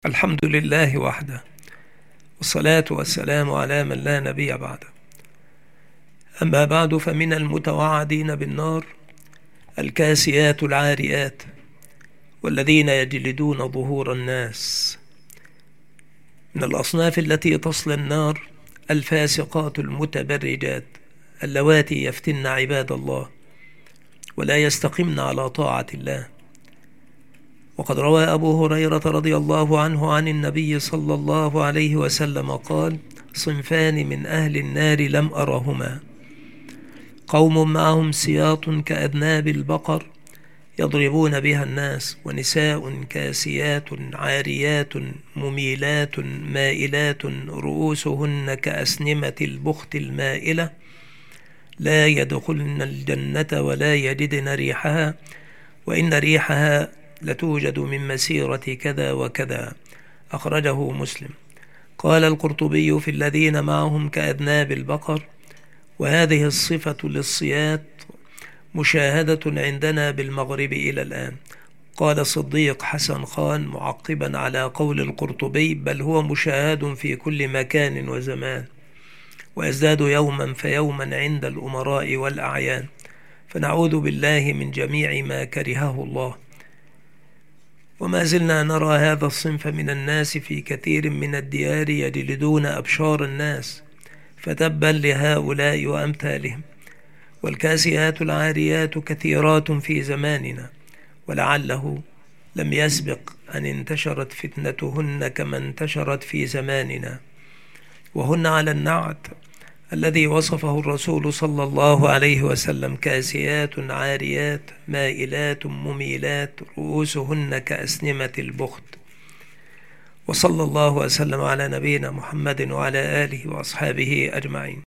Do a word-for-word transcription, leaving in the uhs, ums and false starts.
الحمد لله وحده، والصلاة والسلام على من لا نبي بعده. أما بعد، فمن المتوعدين بالنار الكاسيات العاريات، والذين يجلدون ظهور الناس. من الأصناف التي تصل النار الفاسقات المتبرجات، اللواتي يفتن عباد الله ولا يستقمن على طاعة الله. وقد روى أبو هريرة رضي الله عنه عن النبي صلى الله عليه وسلم قال: صنفان من أهل النار لم أرهما، قوم معهم سياط كأذناب البقر يضربون بها الناس، ونساء كاسيات عاريات مميلات مائلات رؤوسهن كأسنمة البخت المائلة، لا يدخلن الجنة ولا يجدن ريحها، وإن ريحها لتوجد من مسيرة كذا وكذا. أخرجه مسلم. قال القرطبي في الذين معهم كأذناب البقر: وهذه الصفة للصياط مشاهدة عندنا بالمغرب إلى الآن. قال صديق حسن خان معقبا على قول القرطبي: بل هو مشاهد في كل مكان وزمان، ويزداد يوما فيوما عند الأمراء والأعيان، فنعوذ بالله من جميع ما كرهه الله. وما زلنا نرى هذا الصنف من الناس في كثير من الديار يجلدون أبشار الناس، فتبا لهؤلاء وأمثالهم. والكاسيات العاريات كثيرات في زماننا، ولعله لم يسبق أن انتشرت فتنتهن كما انتشرت في زماننا، وهن على النعت الذي وصفه الرسول صلى الله عليه وسلم: كاسيات عاريات مائلات مميلات رؤوسهن كأسنمة البخت. وصلى الله وسلم على نبينا محمد وعلى آله وأصحابه أجمعين.